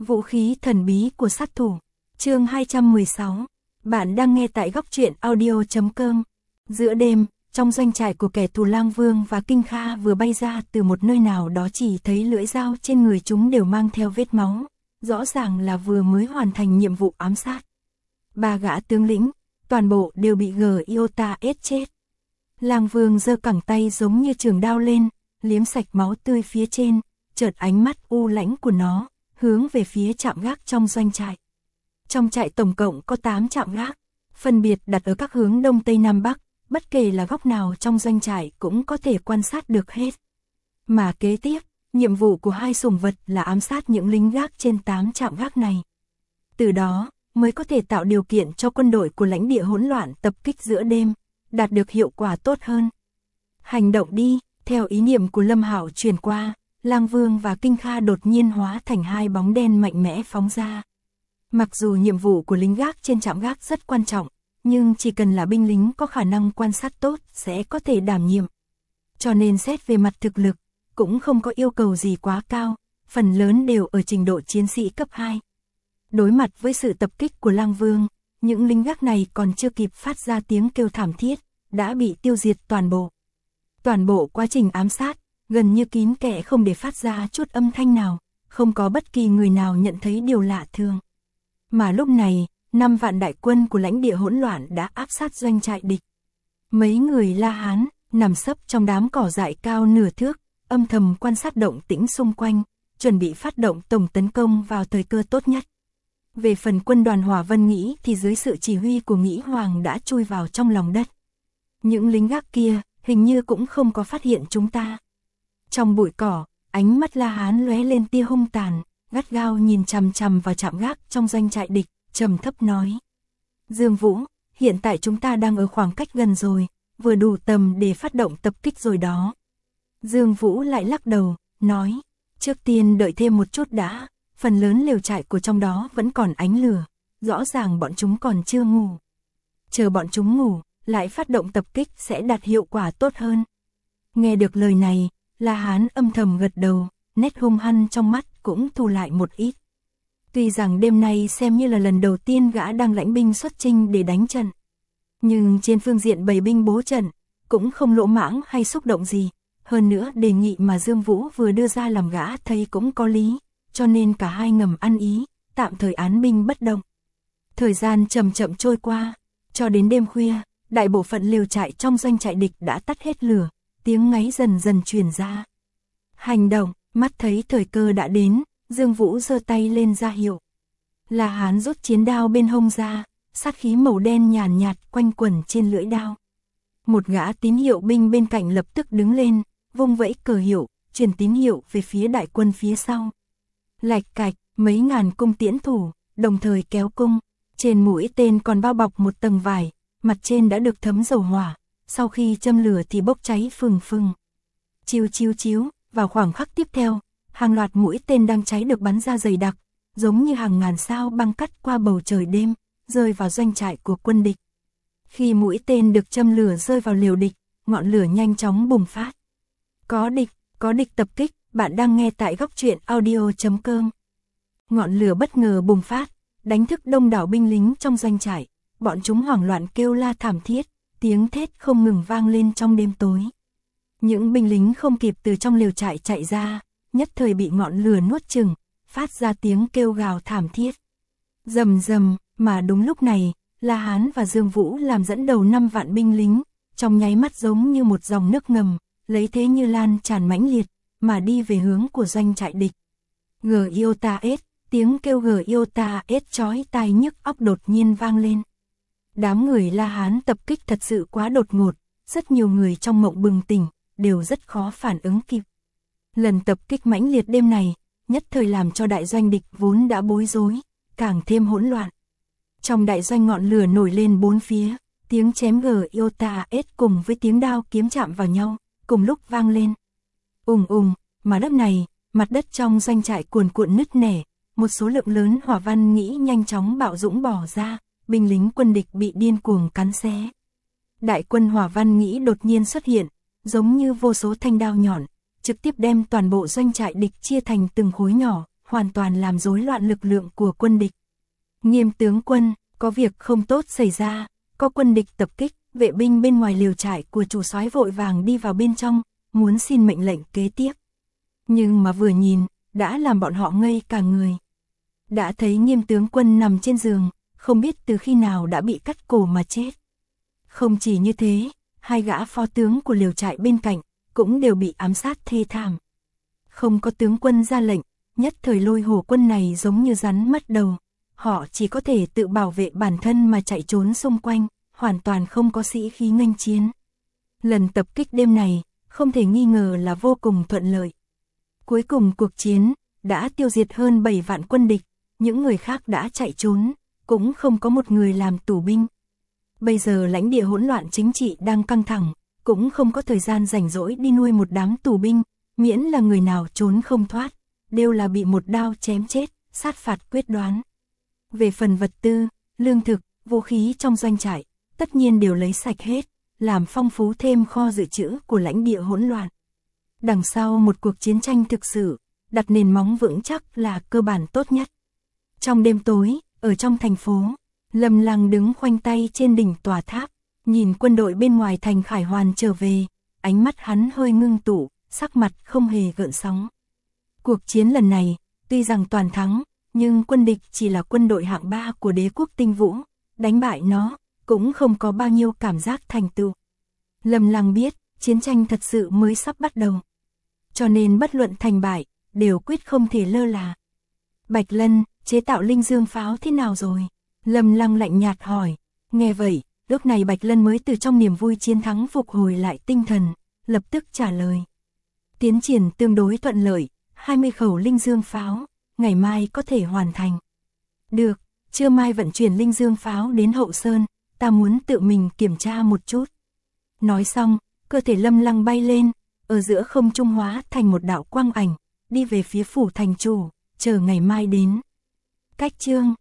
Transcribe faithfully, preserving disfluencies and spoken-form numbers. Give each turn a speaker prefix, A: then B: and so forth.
A: Vũ khí thần bí của sát thủ. Chương hai trăm mười sáu. Bạn đang nghe tại góc truyện audio chấm com. Giữa đêm, trong doanh trại của kẻ thù Lang Vương và Kinh Kha vừa bay ra từ một nơi nào đó, chỉ thấy lưỡi dao trên người chúng đều mang theo vết máu, rõ ràng là vừa mới hoàn thành nhiệm vụ ám sát. Ba gã tướng lĩnh, toàn bộ đều bị Giota ết chết. Lang Vương giơ cẳng tay giống như trường đao lên, liếm sạch máu tươi phía trên, chợt ánh mắt u lãnh của nó hướng về phía trạm gác trong doanh trại. Trong trại tổng cộng có tám trạm gác, phân biệt đặt ở các hướng đông tây nam bắc, bất kể là góc nào trong doanh trại cũng có thể quan sát được hết. Mà kế tiếp, nhiệm vụ của hai sủng vật là ám sát những lính gác trên tám trạm gác này. Từ đó, mới có thể tạo điều kiện cho quân đội của lãnh địa hỗn loạn tập kích giữa đêm, đạt được hiệu quả tốt hơn. Hành động đi, theo ý niệm của Lâm Hạo truyền qua, Lang Vương và Kinh Kha đột nhiên hóa thành hai bóng đen mạnh mẽ phóng ra. Mặc dù nhiệm vụ của lính gác trên trạm gác rất quan trọng, nhưng chỉ cần là binh lính có khả năng quan sát tốt sẽ có thể đảm nhiệm. Cho nên xét về mặt thực lực, cũng không có yêu cầu gì quá cao, phần lớn đều ở trình độ chiến sĩ cấp hai. Đối mặt với sự tập kích của Lang Vương, những lính gác này còn chưa kịp phát ra tiếng kêu thảm thiết, đã bị tiêu diệt toàn bộ. Toàn bộ quá trình ám sát, gần như kín kẽ không để phát ra chút âm thanh nào, không có bất kỳ người nào nhận thấy điều lạ thường. Mà lúc này, năm vạn đại quân của lãnh địa hỗn loạn đã áp sát doanh trại địch. Mấy người La Hán, nằm sấp trong đám cỏ dại cao nửa thước, âm thầm quan sát động tĩnh xung quanh, chuẩn bị phát động tổng tấn công vào thời cơ tốt nhất. Về phần quân đoàn Hỏa Vân Nghĩ thì dưới sự chỉ huy của Nghĩ Hoàng đã chui vào trong lòng đất. Những lính gác kia, hình như cũng không có phát hiện chúng ta. Trong bụi cỏ, ánh mắt La Hán lóe lên tia hung tàn, gắt gao nhìn chằm chằm vào trạm gác trong doanh trại địch, trầm thấp nói: Dương Vũ, hiện tại chúng ta đang ở khoảng cách gần rồi, vừa đủ tầm để phát động tập kích rồi đó. Dương Vũ lại lắc đầu, nói: Trước tiên đợi thêm một chút đã, phần lớn lều trại của trong đó vẫn còn ánh lửa, rõ ràng bọn chúng còn chưa ngủ. Chờ bọn chúng ngủ, lại phát động tập kích sẽ đạt hiệu quả tốt hơn. Nghe được lời này, La Hán âm thầm gật đầu, nét hung hăng trong mắt cũng thu lại một ít. Tuy rằng đêm nay xem như là lần đầu tiên gã đang lãnh binh xuất chinh để đánh trận, nhưng trên phương diện bày binh bố trận, cũng không lỗ mãng hay xúc động gì. Hơn nữa đề nghị mà Dương Vũ vừa đưa ra làm gã thấy cũng có lý, cho nên cả hai ngầm ăn ý, tạm thời án binh bất động. Thời gian chậm chậm trôi qua, cho đến đêm khuya, đại bộ phận lều trại trong doanh trại địch đã tắt hết lửa, tiếng ngáy dần dần truyền ra. Hành động, mắt thấy thời cơ đã đến, Dương Vũ giơ tay lên ra hiệu. La Hán rút chiến đao bên hông ra, sát khí màu đen nhàn nhạt, nhạt quanh quẩn trên lưỡi đao. Một gã tín hiệu binh bên cạnh lập tức đứng lên, vung vẫy cờ hiệu, truyền tín hiệu về phía đại quân phía sau. Lạch cạch, mấy ngàn cung tiễn thủ, đồng thời kéo cung, trên mũi tên còn bao bọc một tầng vải, mặt trên đã được thấm dầu hỏa, sau khi châm lửa thì bốc cháy phừng phừng. Chiếu chiếu chiếu, vào khoảng khắc tiếp theo, hàng loạt mũi tên đang cháy được bắn ra dày đặc, giống như hàng ngàn sao băng cắt qua bầu trời đêm, rơi vào doanh trại của quân địch. Khi mũi tên được châm lửa rơi vào liều địch, ngọn lửa nhanh chóng bùng phát. Có địch, có địch tập kích, bạn đang nghe tại góc truyện audio chấm com. Ngọn lửa bất ngờ bùng phát, đánh thức đông đảo binh lính trong doanh trại, bọn chúng hoảng loạn kêu la thảm thiết, tiếng thét không ngừng vang lên trong đêm tối. Những binh lính không kịp từ trong lều trại chạy ra, nhất thời bị ngọn lửa nuốt chửng, phát ra tiếng kêu gào thảm thiết. Rầm rầm, mà đúng lúc này, La Hán và Dương Vũ làm dẫn đầu năm vạn binh lính, trong nháy mắt giống như một dòng nước ngầm, lấy thế như lan tràn mãnh liệt, mà đi về hướng của doanh trại địch. Giota ết, tiếng kêu Giota ết chói tai nhức óc đột nhiên vang lên. Đám người La Hán tập kích thật sự quá đột ngột, rất nhiều người trong mộng bừng tỉnh, đều rất khó phản ứng kịp. Lần tập kích mãnh liệt đêm này, nhất thời làm cho đại doanh địch vốn đã bối rối, càng thêm hỗn loạn. Trong đại doanh ngọn lửa nổi lên bốn phía, tiếng chém Giota ết cùng với tiếng đao kiếm chạm vào nhau, cùng lúc vang lên. Ùng ùng, mà đất này, mặt đất trong doanh trại cuồn cuộn nứt nẻ, một số lượng lớn Hỏa Văn Nghĩ nhanh chóng bạo dũng bỏ ra, binh lính quân địch bị điên cuồng cắn xé. Đại quân Hỏa Văn Nghĩ đột nhiên xuất hiện, giống như vô số thanh đao nhọn, trực tiếp đem toàn bộ doanh trại địch chia thành từng khối nhỏ, hoàn toàn làm rối loạn lực lượng của quân địch. Nghiêm tướng quân, có việc không tốt xảy ra, có quân địch tập kích, vệ binh bên ngoài liều trại của chủ soái vội vàng đi vào bên trong, muốn xin mệnh lệnh kế tiếp. Nhưng mà vừa nhìn, đã làm bọn họ ngây cả người. Đã thấy Nghiêm tướng quân nằm trên giường, không biết từ khi nào đã bị cắt cổ mà chết. Không chỉ như thế, hai gã phó tướng của liều trại bên cạnh, cũng đều bị ám sát thê thảm. Không có tướng quân ra lệnh, nhất thời Lôi Hổ quân này giống như rắn mất đầu. Họ chỉ có thể tự bảo vệ bản thân mà chạy trốn xung quanh, hoàn toàn không có sĩ khí nghênh chiến. Lần tập kích đêm này, không thể nghi ngờ là vô cùng thuận lợi. Cuối cùng cuộc chiến, đã tiêu diệt hơn bảy vạn quân địch, những người khác đã chạy trốn, cũng không có một người làm tù binh. Bây giờ lãnh địa hỗn loạn chính trị đang căng thẳng, cũng không có thời gian rảnh rỗi đi nuôi một đám tù binh, miễn là người nào trốn không thoát, đều là bị một đao chém chết, sát phạt quyết đoán. Về phần vật tư, lương thực, vũ khí trong doanh trại, tất nhiên đều lấy sạch hết, làm phong phú thêm kho dự trữ của lãnh địa hỗn loạn. Đằng sau một cuộc chiến tranh thực sự, đặt nền móng vững chắc là cơ bản tốt nhất. Trong đêm tối, ở trong thành phố, Lâm Lăng đứng khoanh tay trên đỉnh tòa tháp, nhìn quân đội bên ngoài thành khải hoàn trở về, ánh mắt hắn hơi ngưng tụ, sắc mặt không hề gợn sóng. Cuộc chiến lần này, tuy rằng toàn thắng, nhưng quân địch chỉ là quân đội hạng ba của đế quốc Tinh Vũ, đánh bại nó, cũng không có bao nhiêu cảm giác thành tựu. Lâm Lăng biết, chiến tranh thật sự mới sắp bắt đầu. Cho nên bất luận thành bại, đều quyết không thể lơ là. Bạch Lân, chế tạo linh dương pháo thế nào rồi? Lâm Lăng lạnh nhạt hỏi. Nghe vậy, lúc này Bạch Lân mới từ trong niềm vui chiến thắng phục hồi lại tinh thần, lập tức trả lời. Tiến triển tương đối thuận lợi, hai mươi khẩu linh dương pháo, ngày mai có thể hoàn thành. Được, trưa mai vận chuyển linh dương pháo đến Hậu Sơn, ta muốn tự mình kiểm tra một chút. Nói xong, cơ thể Lâm Lăng bay lên, ở giữa không trung hóa thành một đạo quang ảnh, đi về phía phủ thành chủ, chờ ngày mai đến. Cách chương